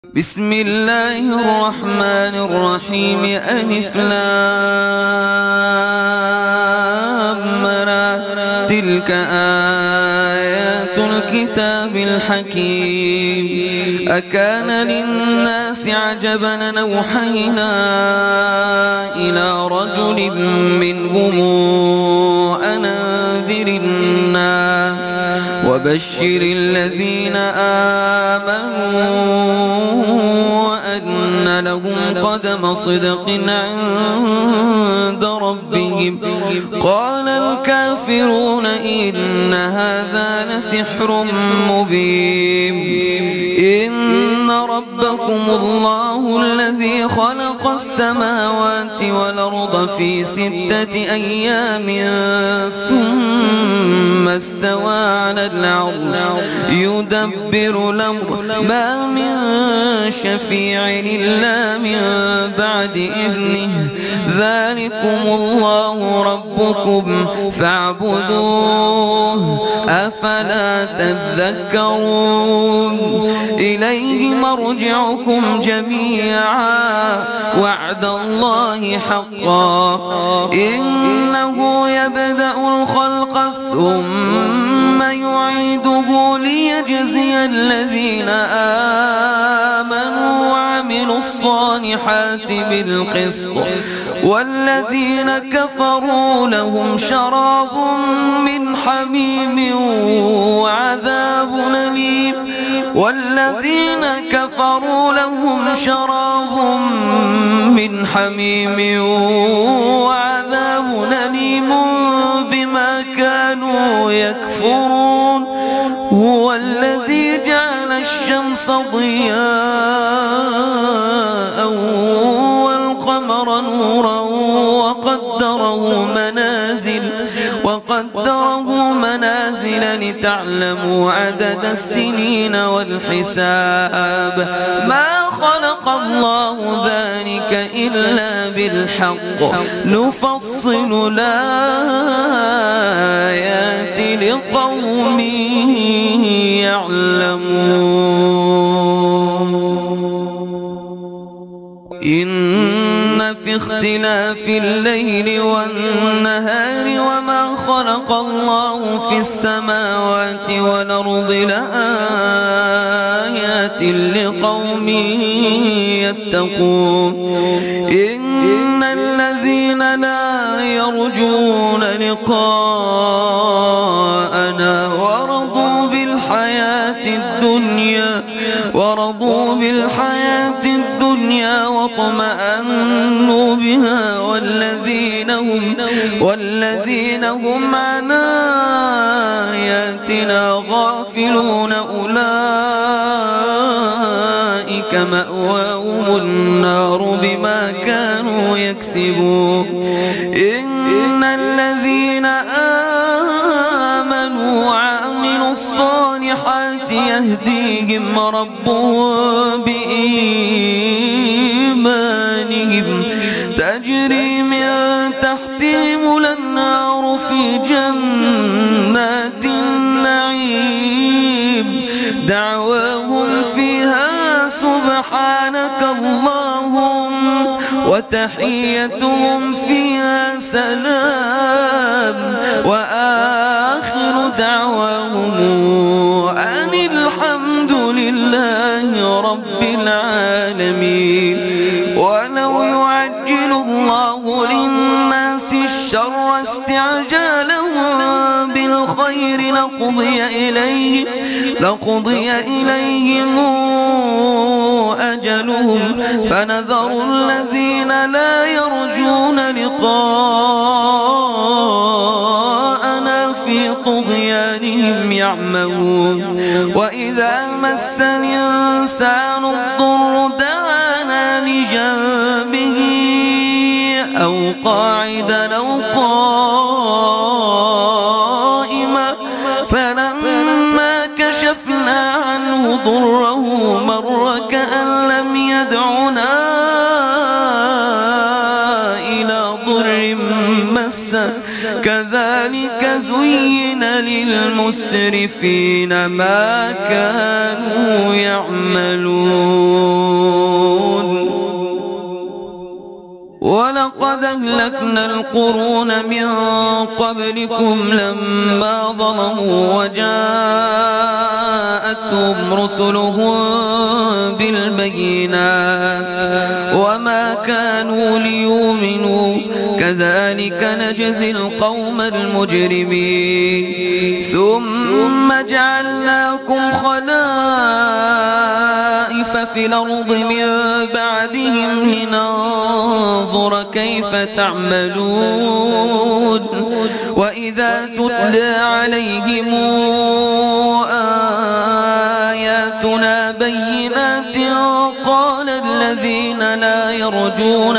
بسم الله الرحمن الرحيم. ألف لام را. تلك آيات الكتاب الحكيم. أكان للناس عجبا أن أوحينا إلى رجل منهم أن أنذر الناس وبشر الذين آمنوا وأن لهم قدم صدق عند ربهم. قال الكافرون إن هذا لسحر مبين. إن ربكم الله الذي خلق السماوات والأرض في 6 أيام ثم استوى على العرش يدبر الأمر ما من شفيع إلا من بعد إذنه. ذلكم الله ربكم فاعبدوه أفلا تذكرون. إليه مرجعكم جميعا وعد الله حقا. إنه يبدأ الخلق ثم يعيده ليجزي الذين آمنوا وعملوا الصالحات بالقسط والذين كفروا لهم شراب من حميم وعذاب أليم. والذين كفروا لهم شراب من حميم وعذاب أليم بما كانوا يكفرون. هو الذي جعل الشمس ضياء والقمر نورا وقدره منازل لتعلموا عدد السنين والحساب. ما خلق الله ذلك إلا بالحق نفصل الآيات لقوم يعلمون. إن في اختلاف الليل والنهار وما خلق الله في السماوات والأرض لآيات لقوم يتقون. إن الذين لا يرجون لقاءنا ورضوا بالحياة الدنيا واطمأنوا بها والذين هم عن آياتنا غافلون أولئك مأواهم النار بما كانوا يكسبون. إن الذين آمنوا وعملوا الصالحات يهديهم ربهم بإيمانهم تجري من تحتهم الأنهار في جنات النعيم. دعواهم فيها سبحانك اللهم وتحيتهم فيها سلام وآخر دعواهم أن الحمد لله رب العالمين. ولو يعجل الله للناس الشر استعجالهم بالخير لقضي إليهم أجلهم فنذر الذين لا يرجون لقاءنا في طغيانهم يعمهون. وإذا مس الإنسان الضر دعانا لجنبه أو قاعدا أو قائما فلما كشفنا عنه ضره مر كأن لم يدعنا إلى ضر مسه. كذلك زين للمسرفين ما كانوا يعملون. ولقد أهلكنا القرون من قبلكم لما ظلموا وجاءتهم رسلهم بالبينات وما كانوا ليؤمنوا كذلك نجزي القوم المجرمين. ثم جعلناكم خلائف في الأرض من بعدهم لننظر كيف تعملون. وإذا تتلى عليهم آياتنا بينات قال الذين لا يرجون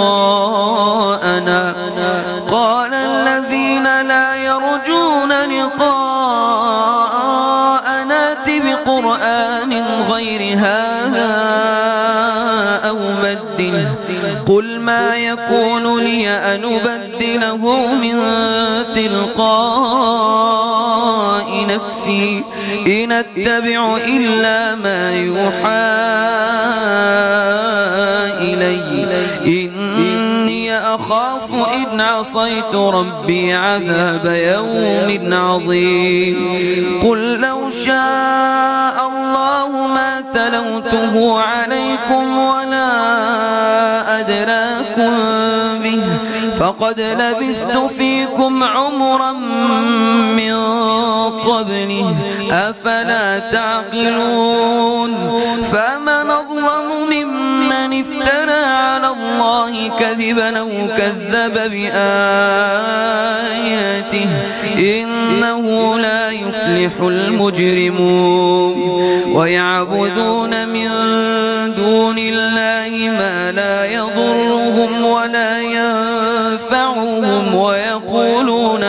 لقاءنا ائت بقرآن غير هذا أو بدله قل ما يكون لي أن أبدله من تلقاء نفسي إن أتبع إلا ما يوحى إلي إني أخاف إن عصيت ربي عذاب يوم عظيم. قل لو شاء الله ما تلوته عليكم ولا أدراكم به فقد لبثت فيكم عمرا من قبله أفلا تعقلون. فمن أظلم ممن افترى على الله كذبا أو كذب بآياته إنه لا يفلح المجرمون. ويعبدون من دون الله ما لا يضرهم ولا ينفعهم ويقولون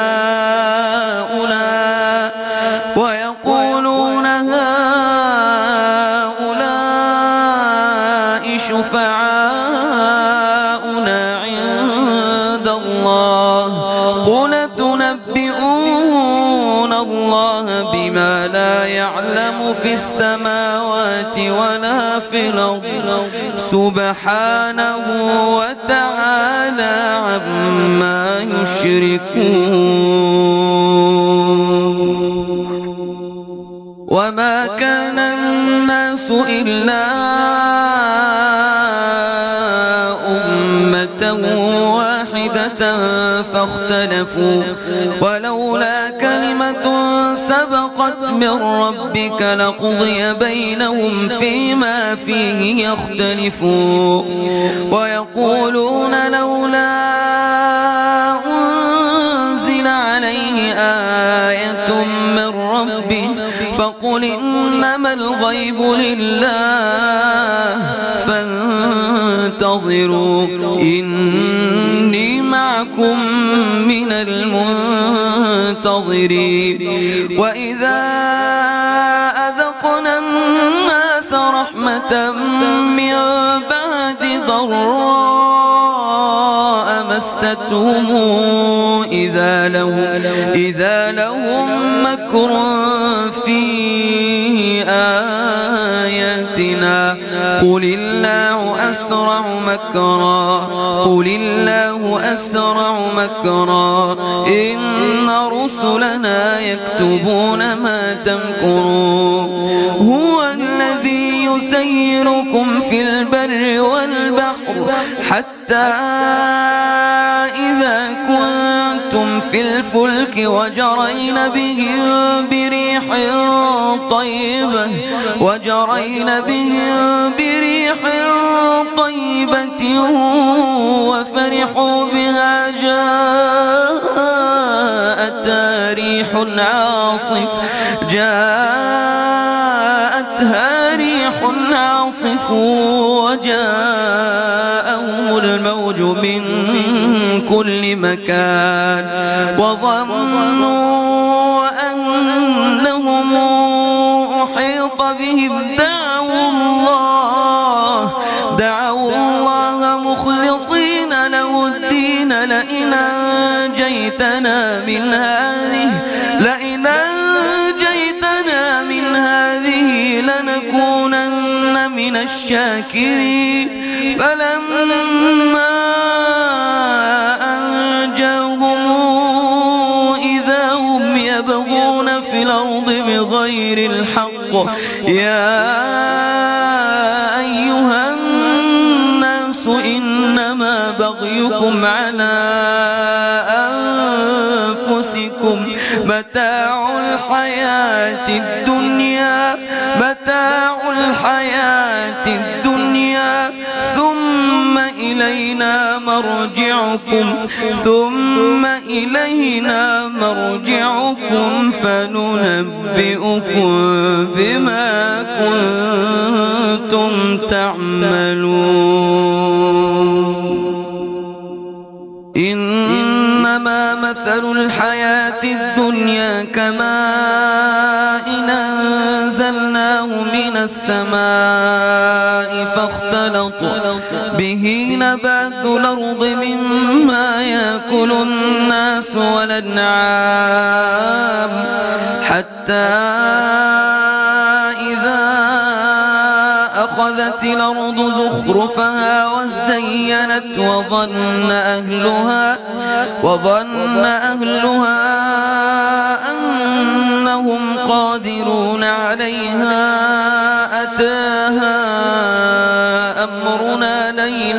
هؤلاء شفعاؤنا عند الله قل تنبئون الله بما لا يعلم في السماوات ولا في الأرض سبحانه وتعالى عما يشركون. وما كان الناس إلا أمة واحدة فاختلفوا ولولا كلمة سبقت من ربك لقضي بينهم فيما فيه يختلفون. ويقولون لولا أنزل عليه آية من ربه فقل إنما الغيب لله فانتظروا إني معكم من المنتظرين. وإذا أذقنا الناس رحمة من بعد ضراء مستهم إذا لهم مكر في آياتنا قل الله أسرع مكرا إن رسلنا يكتبون ما تمكرون. هو الذي يسيركم في البر والبحر حتى إذا كنتم في الفلك وجرين بهم بريح طيبة وفرحوا بها جاءتها ريح عاصف وجاءهم الموج من كل مكان وظنوا أنهم أحيط بهم دعوا الله مخلصين له الدين لئن أنجيتنا من هذه لنكونن من الشاكرين فلما أنجاهم إذا هم يبغون في الأرض بغير الحق يا أيها الناس إنما بغيكم على أنفسكم متاع الحياة الدنيا ثم إلينا مرجعكم فننبئكم بما كنتم تعملون إنما مثل الحياة الدنيا كماء أنزلناه من السماء فاختلط به نبات الأرض مما يأكل الناس والأنعام حتى إذا أخذت الأرض زخرفها وزينت وظن أهلها أنهم قادرون عليها أتاها أمرنا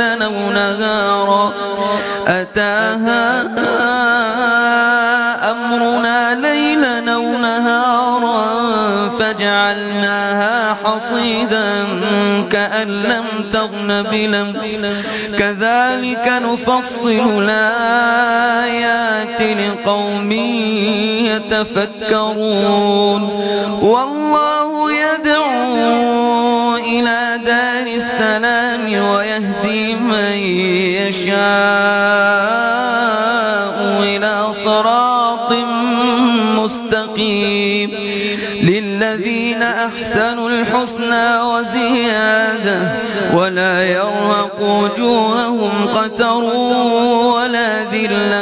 ليلا أو نهارا فجعلناها حصيدا كأن لم تغن بلمس كذلك نفصل الآيات لقوم يتفكرون والله يدعو إلى دار السلام ويهدي من يشاء إلى صراط مستقيم للذين أحسنوا الحسنى وزيادة ولا يرهق وجوههم قتر ولا ذلة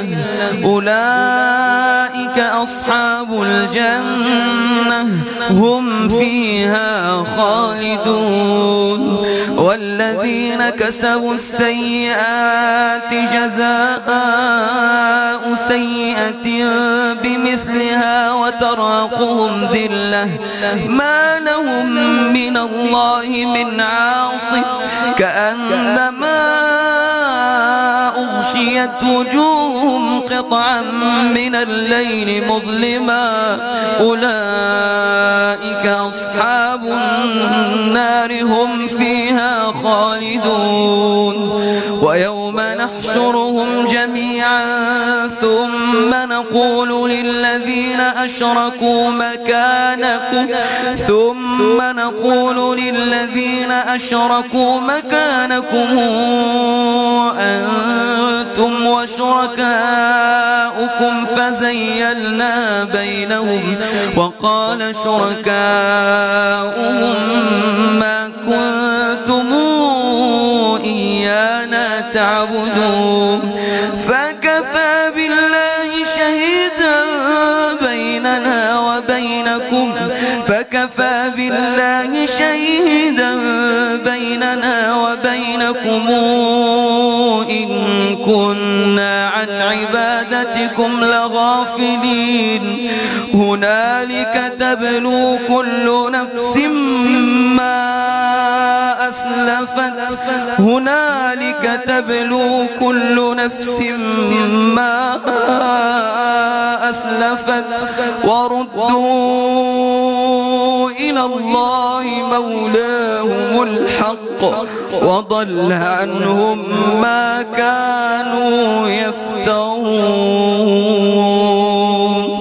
أولئك أصحاب الجنة هم فيها خالدون والذين كسبوا السيئات جزاء سيئة بمثلها وترهقهم ذلة ما لهم من الله من عاصم كأنما أغشيت وجوههم قطعا من الليل مظلما أولئك أصحاب النار هم فيها خالدون ويوم نحشرهم جميعا ثم نقول للذين أشركوا مكانكم أنتم وشركاؤكم فزيلنا بينهم وقال شركاؤهم ما كنتم إيانا تعبدون فكفى بالله شهيدا بيننا وبينكم إن كنا عن عبادتكم لغافلين هنالك تبلو كل نفس ما أسلفت وردوا إلى الله مولاهم الحق وضل عنهم ما كانوا يفترون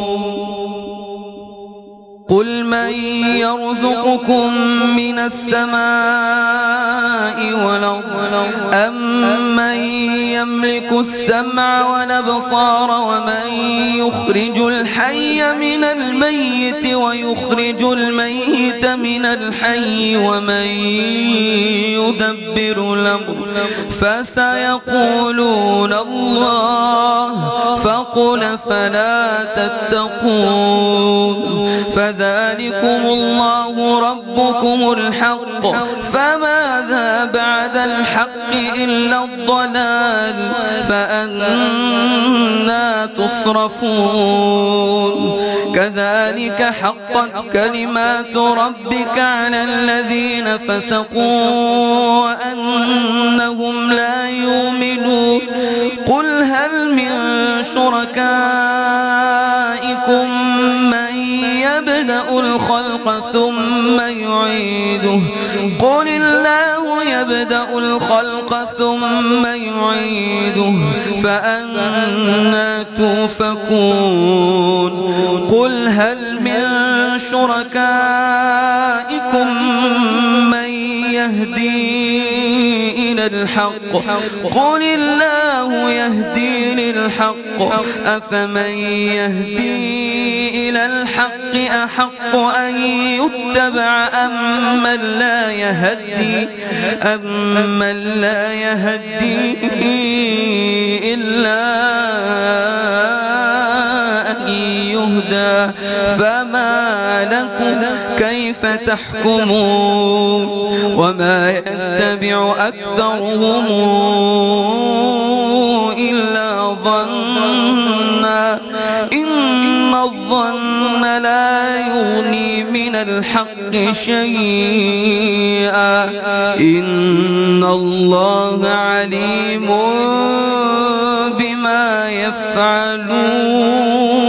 قل من يرزقكم من السماء والأرض أمن يملك السمع والأبصار ومن يخرج الحي من الميت ويخرج الميت من الحي ومن يدبر الأمر فسيقولون الله فقل فلا تتقون فذلكم الله ربكم الحق فماذا بعد الحق إلا الضلال فأنى تصرفون كذلك حقت كلمات ربك على الذين فسقوا أنهم لا يؤمنون قل هل من شركائكم من يبدأ الخلق ثم يعيده قل الله يبدأ الخلق ثم يعيده فأنى توفكون قل هل من شركائكم من يهدي إلى الحق قل الله يهدي للحق أفمن يهدي إلى الحق أحق أن يتبع أمن لا يهدي إلا أن يهدى فما لكم كيف تحكمون وما يتبع أكثرهم إلا ظنا إن الظن لا يغني من الحق شيئا إن الله عليم بما يفعلون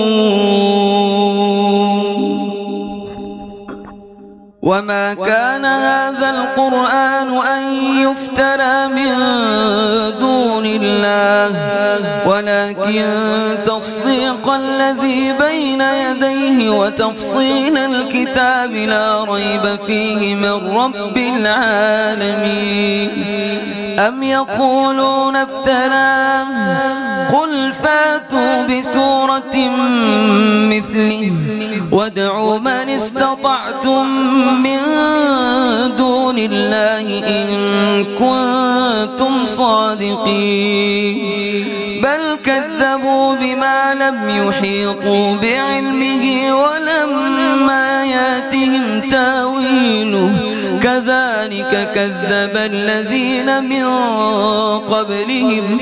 وما كان هذا القرآن أن يفترى من دون الله ولكن تصديق الذي بين يديه وتفصيل الكتاب لا ريب فيه من رب العالمين أم يقولون افتراه قل فاتوا بسورة مثله وادعوا من استطعتم من دون الله إن كنتم صادقين بل كذبوا بما لم يحيطوا بعلمه ولما ياتهم تاويله كذلك كذب الذين من قبلهم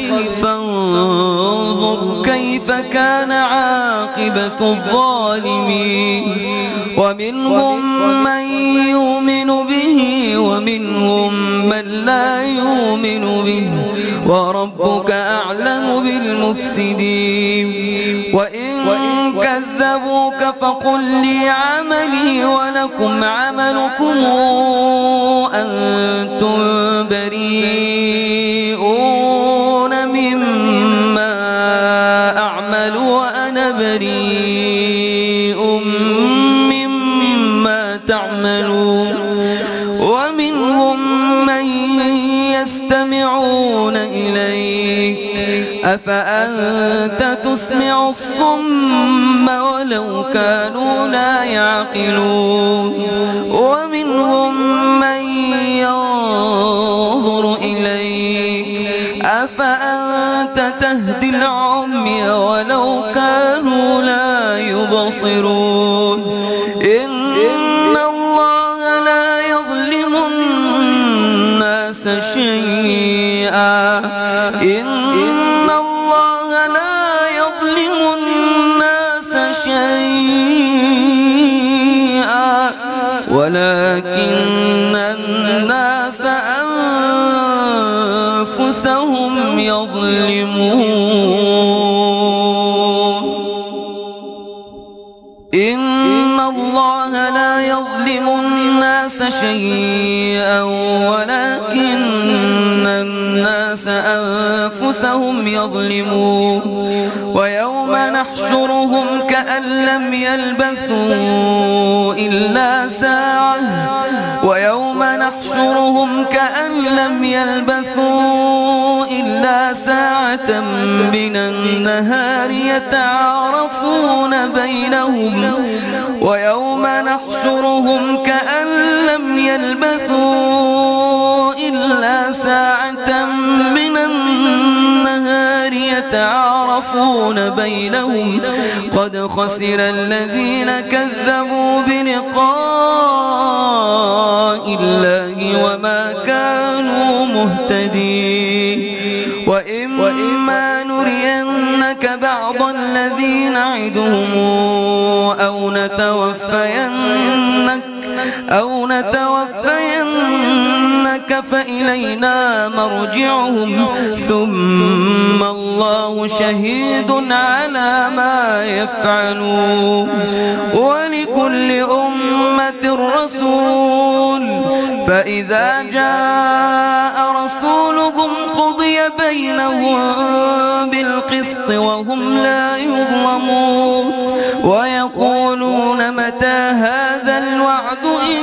فانظر كيف كان عاقبة الظالمين ومنهم من يؤمن به ومنهم من لا يؤمن به وربك أعلم بالمفسدين وإن كذبوك فقل لي عملي ولكم عملكم أنتم بريئون مما أعمل وأنا بريء مما تعملون ومنهم من يستمعون إليك أفأنت تسمع الصم ولو كانوا لا يعقلون ومنهم من ينظر إليك أفأنت تهدي العمي ولو كانوا لا يبصرون إن الله لا يظلم الناس شيئا إن الله لا يظلم الناس شيئا ولكن الناس أنفسهم يظلمون إن الله لا يظلم الناس شيئا ولكن الناس أنفسهم يظلمون ويوم نحشرهم كأن لم يلبثوا إلا ساعة ويوم نحشرهم كأن لم يلبثوا إلا ساعة من النهار يتعارفون بينهم ويوم نحشرهم كأن لم يلبثوا يتعارفون بينهم قد خسر الذين كذبوا بلقاء الله وما كانوا مهتدين وإما نرينك بعض الذي نعدهم أو نتوفينك فإلينا مرجعهم ثم الله شهيد على ما يفعلون ولكل أمة رسول فإذا جاء رسولهم قضي بينهم بالقسط وهم لا يظلمون ويقولون متى هذا الوعد إن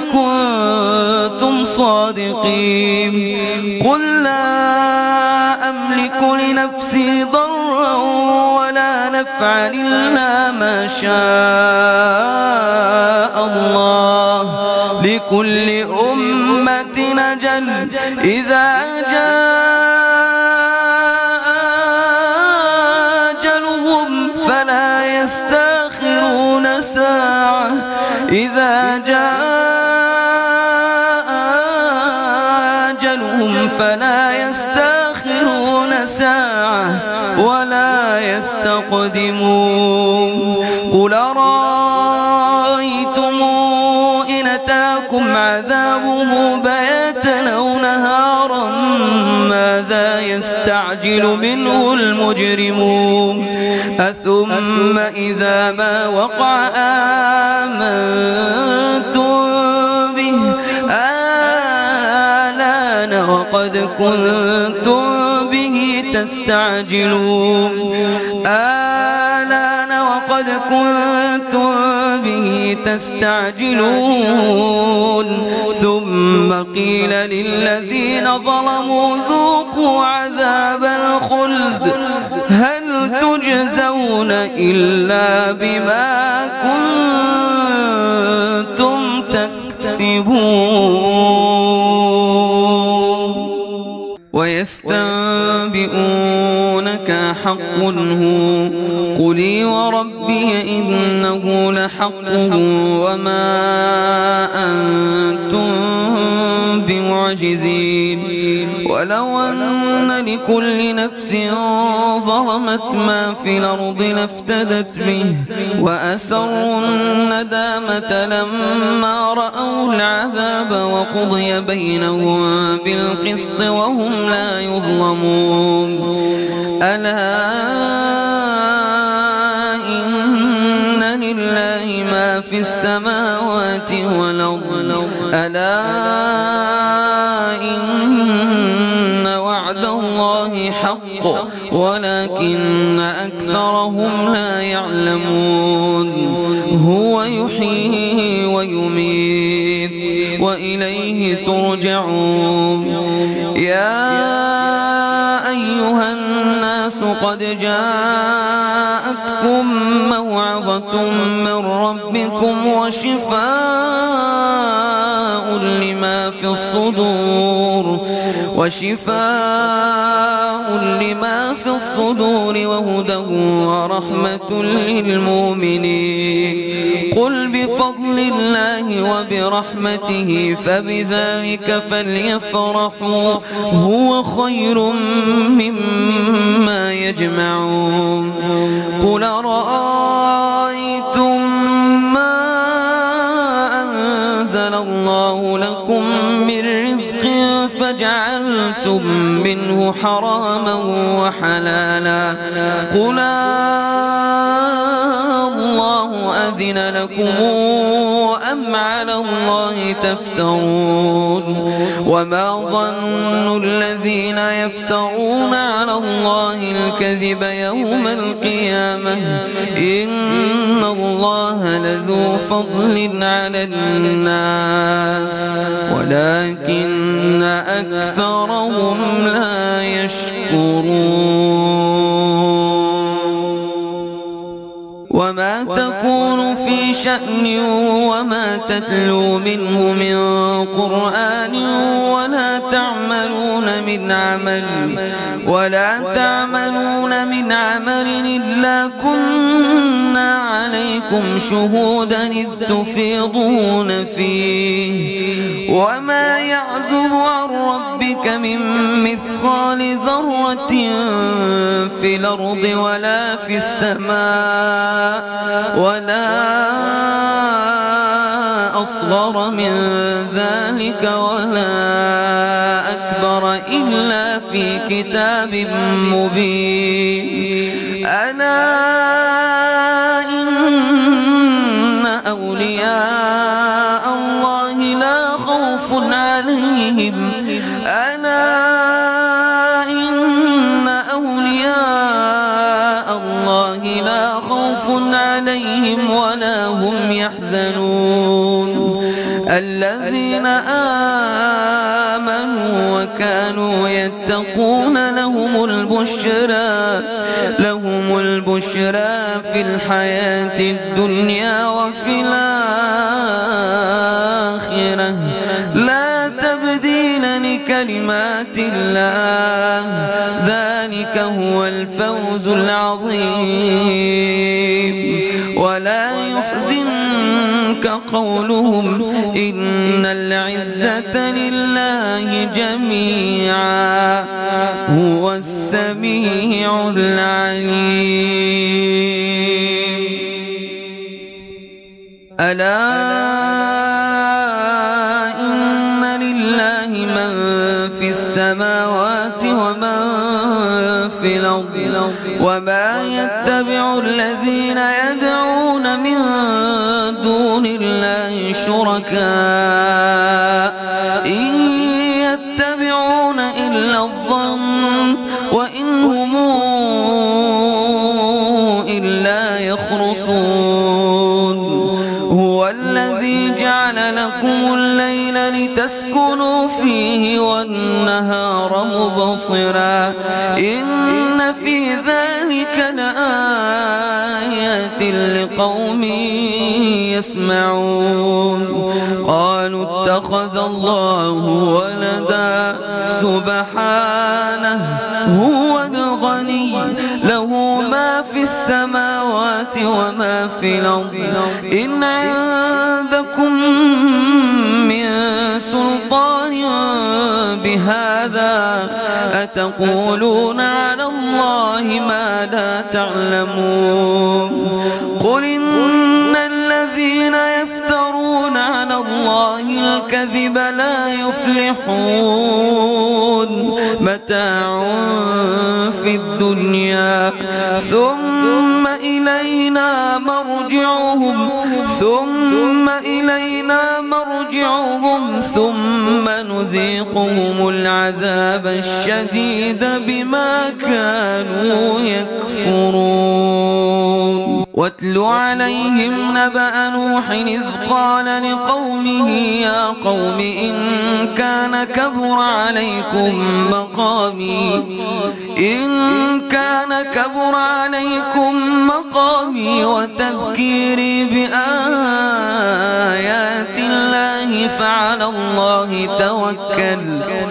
كنتم صادقين قل لا أملك لنفسي ضرا ولا نفعا إلا ما شاء الله لكل أمة أجل إذا جاء أجلهم فلا يستأخرون ساعة إذا جاء أجلهم فلا يستأخرون ساعة ولا يستقدمون قل أرأيتم إن أتاكم عذابه بياتا أو نهارا ماذا يستعجل منه المجرمون أثم إذا ما وقع آمنتم به آلان وقد كنتم به تستعجلون آلان وقد كنتم به تستعجلون ثم قيل للذين ظلموا ذوقوا عذاب الخلد هل تجزون إلا بما كنتم تكسبون ويستنبئونك حق هو قل وربي إنه لحق وما أنتم بمعجزين ولو أن لكل نفس ظلمت ما في الأرض لافتدت به وأسروا الندامة لما رأوا العذاب وقضي بينهم بالقسط وهم لا يظلمون ألا إن لله ما في السماوات والأرض ألا إن وعد الله حق ولكن أكثرهم لا يعلمون هو يحيي ويميت وإليه ترجعون يا أيها الناس قد جاءتكم موعظة من ربكم وشفاء لما في الصدور وهدى ورحمة للمؤمنين قل بفضل الله وبرحمته فبذلك فليفرحوا هو خير مما يجمعون قل أرأيتم ما أنزل الله لكم من رزق فجعلتم منه حراما وحلالا قل الله أذن لكم أم على الله تفترون وما ظن الذين يفترون على الله الكذب يوم القيامة إن الله لذو فضل على الناس ولكن أكثرهم لا يشكرون وما تكون في شأن وما تتلو منه من قرآن ولا ولا تعملون من عمل إلا كنا عليكم شهودا إذ تفيضون فيه وما يعزب عن ربك من مثقال ذرة في الأرض ولا في السماء ولا أصغر من ذلك ولا أكبر إلا في كتاب مبين ألا إن أولياء الله لا خوف عليهم ولا هم يحزنون الذين آمنوا وكانوا يتقون لهم البشرى في الحياة الدنيا وفي الآخرة لا تبديل لكلمات الله ذلك هو الفوز العظيم ولا يحزنك قولهم إن العزة لله جميعا هو السميع العليم ألا إن لله من في السماوات ومن في الأرض وما يتبع الذين يدعون من دون الله شركاء إن يتبعون إلا الظن وإن هم إلا يخرصون هو الذي جعل لكم الليل لتسكنوا فيه والنهار مبصرا إن في ذلك لآيات لقوم يسمعون قالوا اتخذ الله ولدا سبحانه هو الغني له ما في السماوات وما في الأرض إن عندكم من سلطان بهذا أتقولون على الله ما لا تعلمون قل إن الذين يفترون على الله الكذب لا يفلحون متاع في الدنيا ثم إلينا مرجعهم ثم نذيقهم العذاب الشديد بما كانوا يكفرون واتل عليهم نبأ نوح إذ قال لقومه يا قوم إن كان كبر عليكم مقامي وتذكيري بآيات الله فعلى الله توكلت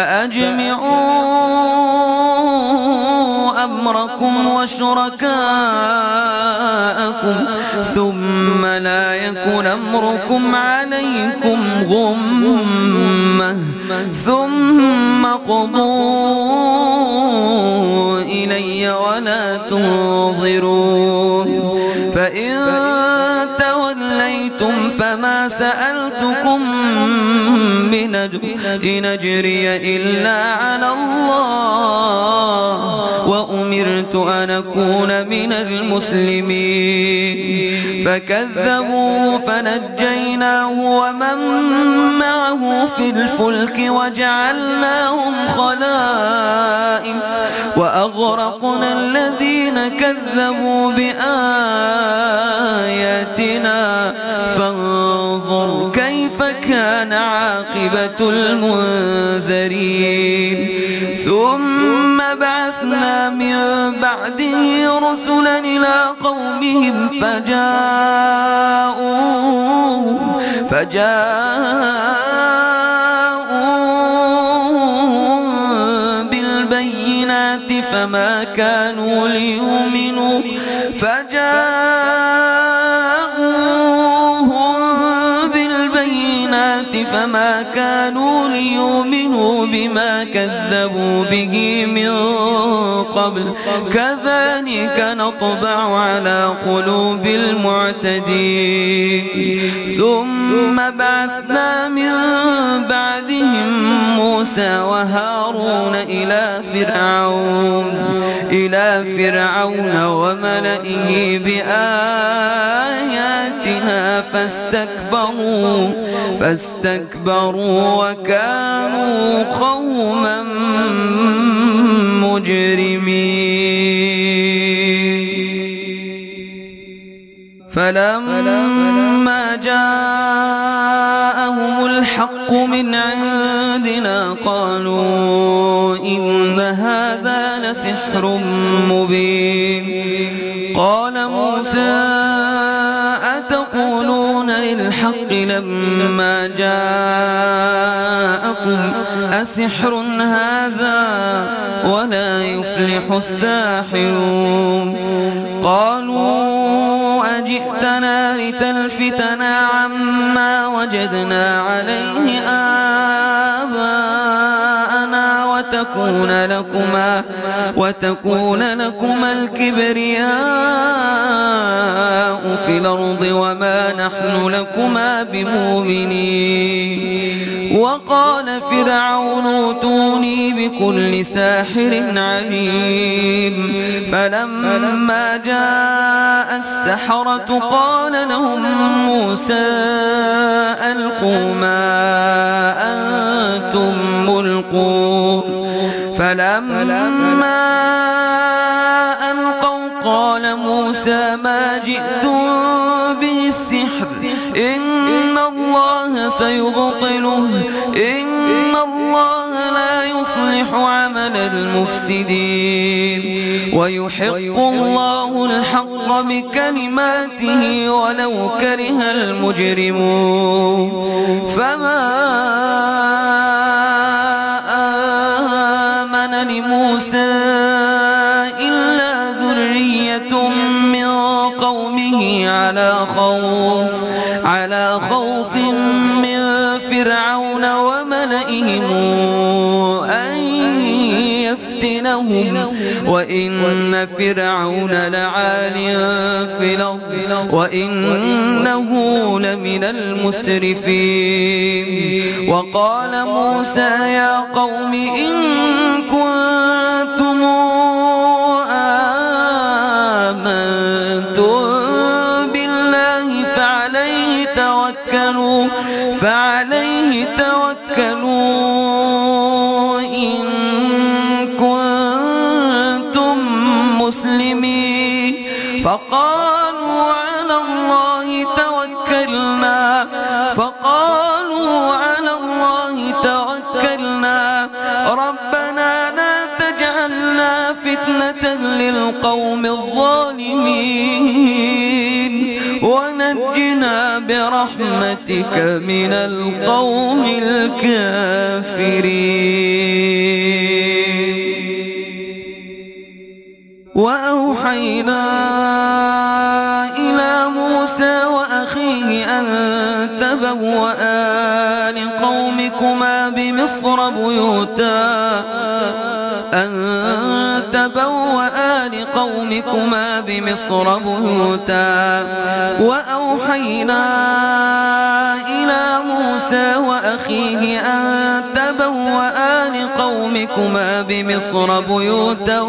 فأجمعوا أمركم وشركاءكم ثم لا يكن أمركم عليكم غمة ثم قضوا إلي ولا تنظرون فإن توليتم فما سألتكم من إن أجري إلا على الله وأمرت أن أكون من المسلمين فكذبوه فنجيناه ومن معه في الفلك وجعلناهم خلائف وأغرقنا الذين كذبوا بآياتنا فانظر كيف كان عاقبة المنذرين ثم بعثنا من بعده رسلا إلى قومهم فجاءوا فما كانوا ليؤمنوا فما كانوا ليؤمنوا بما كذبوا به من قبل كذلك نطبع على قلوب المعتدين ثم بعثنا من بعدهم موسى وهارون إلى فرعون وملئه بآياتنا فاستكبروا وكانوا قوما مجرمين فلما جاءهم الحق من عندنا قالوا إن هذا لسحر مبين قال موسى أتقولون للحق لما جاءكم أسحر هذا ولا يفلح الساحرون قالوا أجئتنا لتلفتنا عما وجدنا عليه آباءنا وتكون لكما الكبرياء في الأرض وما نحن لكما بمؤمنين وقال فرعون ائتوني بكل ساحر عليم فلما جاء السحرة قال لهم موسى ألقوا ما أنتم ملقون فلما ألقوا قال موسى ما جئتم به السحر إن الله سيبطله إن الله لا يصلح عمل المفسدين ويحق الله الحق بكلماته ولو كره المجرمون فما آمن لموسى إلا ذرية من قومه على خوف من فرعون وملئهم أن يفتنهم وإن فرعون لعال في الأرض وإنه لمن المسرفين وقال موسى يا قوم إن كنتم آمنتم بالله فعليه توكلوا إن كنتم مسلمين فقالوا على الله توكلنا ربنا لا تجعلنا فتنة للقوم الظالمين ونجنا برحمتك من القوم الكافرين وأوحينا إلى موسى وأخيه أن تبوأ لقومكما بمصر بيوتا وأوحينا إلى موسى وأخيه أن تبوأ لقومكما بمصر بيوتا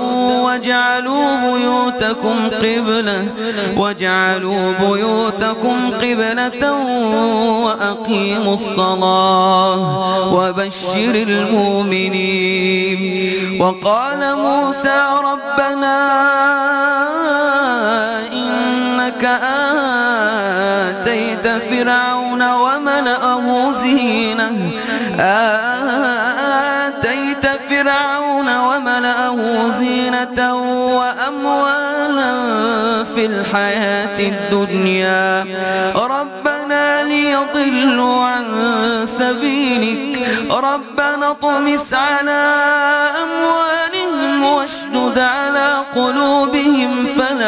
وجعلوا بيوتكم قبلة وأقيموا الصلاة وبشر المؤمنين وقال موسى ربنا إنك آتيت فرعون وملأه زينة وأموالا في الحياة الدنيا ربنا ليضلوا عن سبيلك ربنا اطمس على أموالهم واشدد على قلوبهم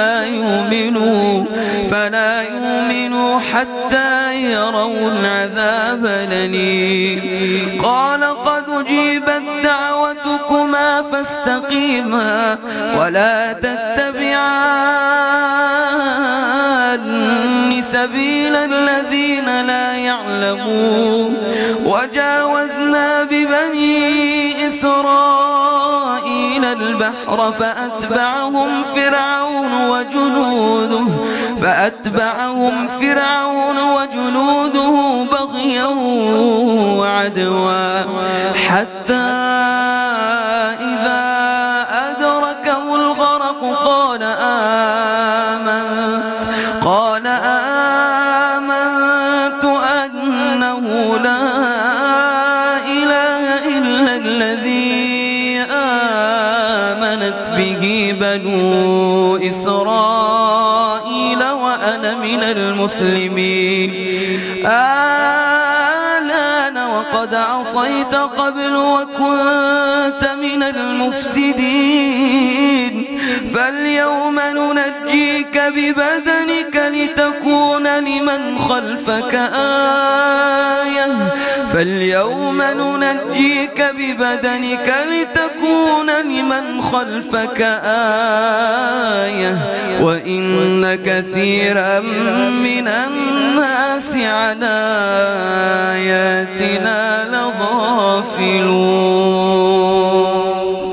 فلا يؤمنوا حتى يروا العذاب الأليم. قال قد أجيبت دعوتكما فاستقيما ولا تتبعان سبيل الذين لا يعلمون. وجاوزنا ببني إسرائيل البحر فأتبعهم فرعون وجنوده بغيا وعدوا حتى إذا أدركه الغرق قال آمنت أنه لا إله إلا الذي آمنت به بنو إسرائيل وأنا من المسلمين. الآن وقد عصيت قبل وكنت من المفسدين فاليوم ننجيك ببدنك لتكون لمن خلفك آية وإن كثيرا من الناس عن آياتنا لغافلون.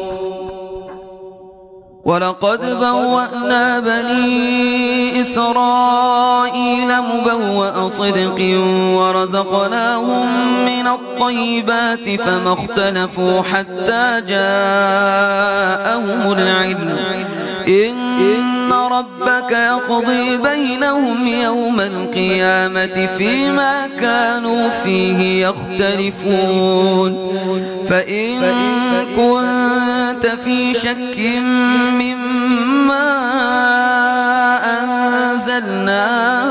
ولقد بوأنا بني إسرائيل مبوأ صدق ورزقناهم من الطيبات فما اختلفوا حتى جاءهم العلم. إن ربك يقضي بينهم يوم القيامة فيما كانوا فيه يختلفون. فإن كنت في شك مما أنزلنا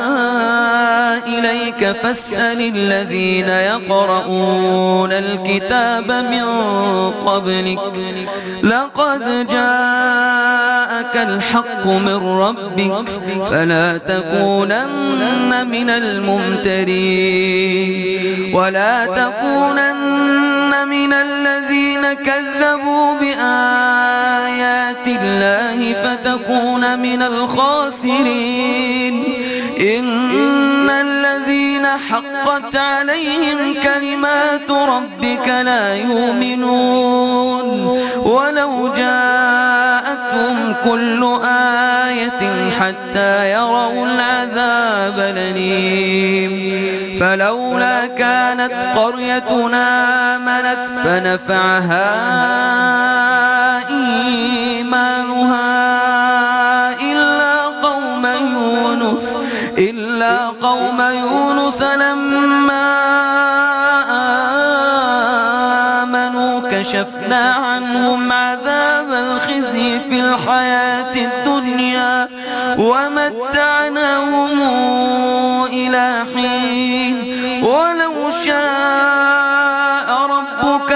إليك فاسأل الذين يقرؤون الكتاب من قبلك لقد جاءك الحق من ربك فلا تكونن من الممترين ولا تكونن من الذين كذبوا بآيات الله فتكون من الخاسرين. إن الذين حقت عليهم كلمات ربك لا يؤمنون ولو جاءتهم كل آية حتى يروا العذاب الأليم. فلولا كانت قريتنا آمنت فنفعها إيمانها إلا قوم يونس لما آمنوا كشفنا عنهم عذاب الخزي في الحياة الدنيا ومتعناهم إلى حين. ولو شاء ربك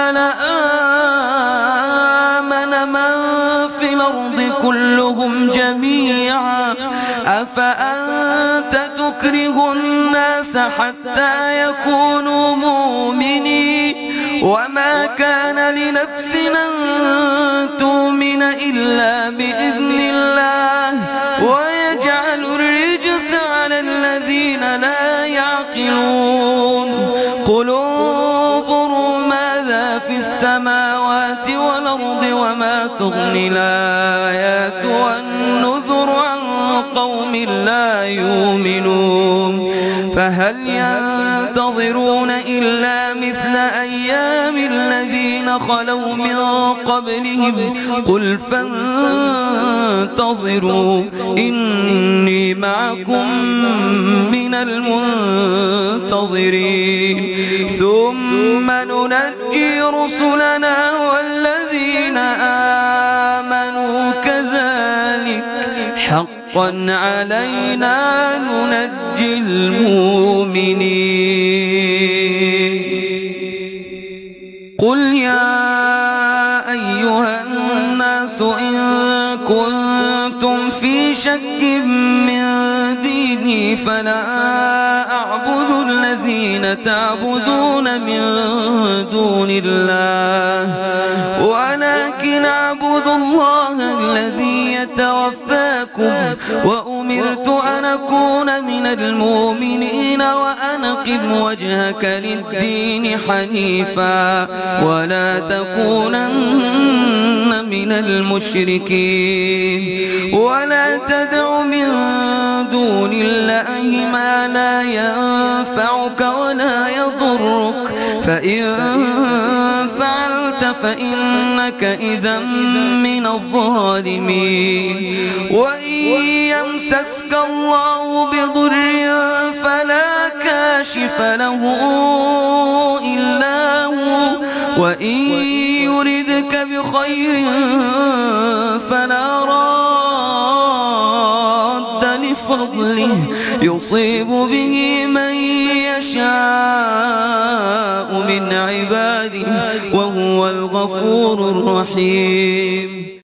لآمن من في الأرض كلهم جميعا أفأنت تكره الناس حتى يكونوا مؤمنين وما كان لنفس أن تؤمن إلا بإذن الله ويجعل الرجس على الذين لا يعقلون. قل انظروا ماذا في السماوات والأرض وما تغني الآيات والنذر عن قوم لا يؤمنون. فهل ينتظرون إلا مثل أيام الذين خلوا من قبلهم قل فانتظروا إني معكم من المنتظرين. ثم ننجي رسلنا والذين آمنوا كذلك حقا علينا ننجي المؤمنين. قل يا أيها الناس شك من ديني فلا أعبد الذين تعبدون من دون الله ولكن أعبد الله الذي يتوفاكم وأمرت أن أكون من المؤمنين وأن أقم وجهك للدين حنيفا ولا تكونن من المشركين ولا تدع من دون الله ما لا ينفعك ولا يضرك فإن فعلت فإنك إذا من الظالمين وإن يمسسك الله بضر فلا كاشف له إلا هو وإن يردك بخير فلا راد لفضله يصيب به من يشاء من عباده وهو الغفور الرحيم.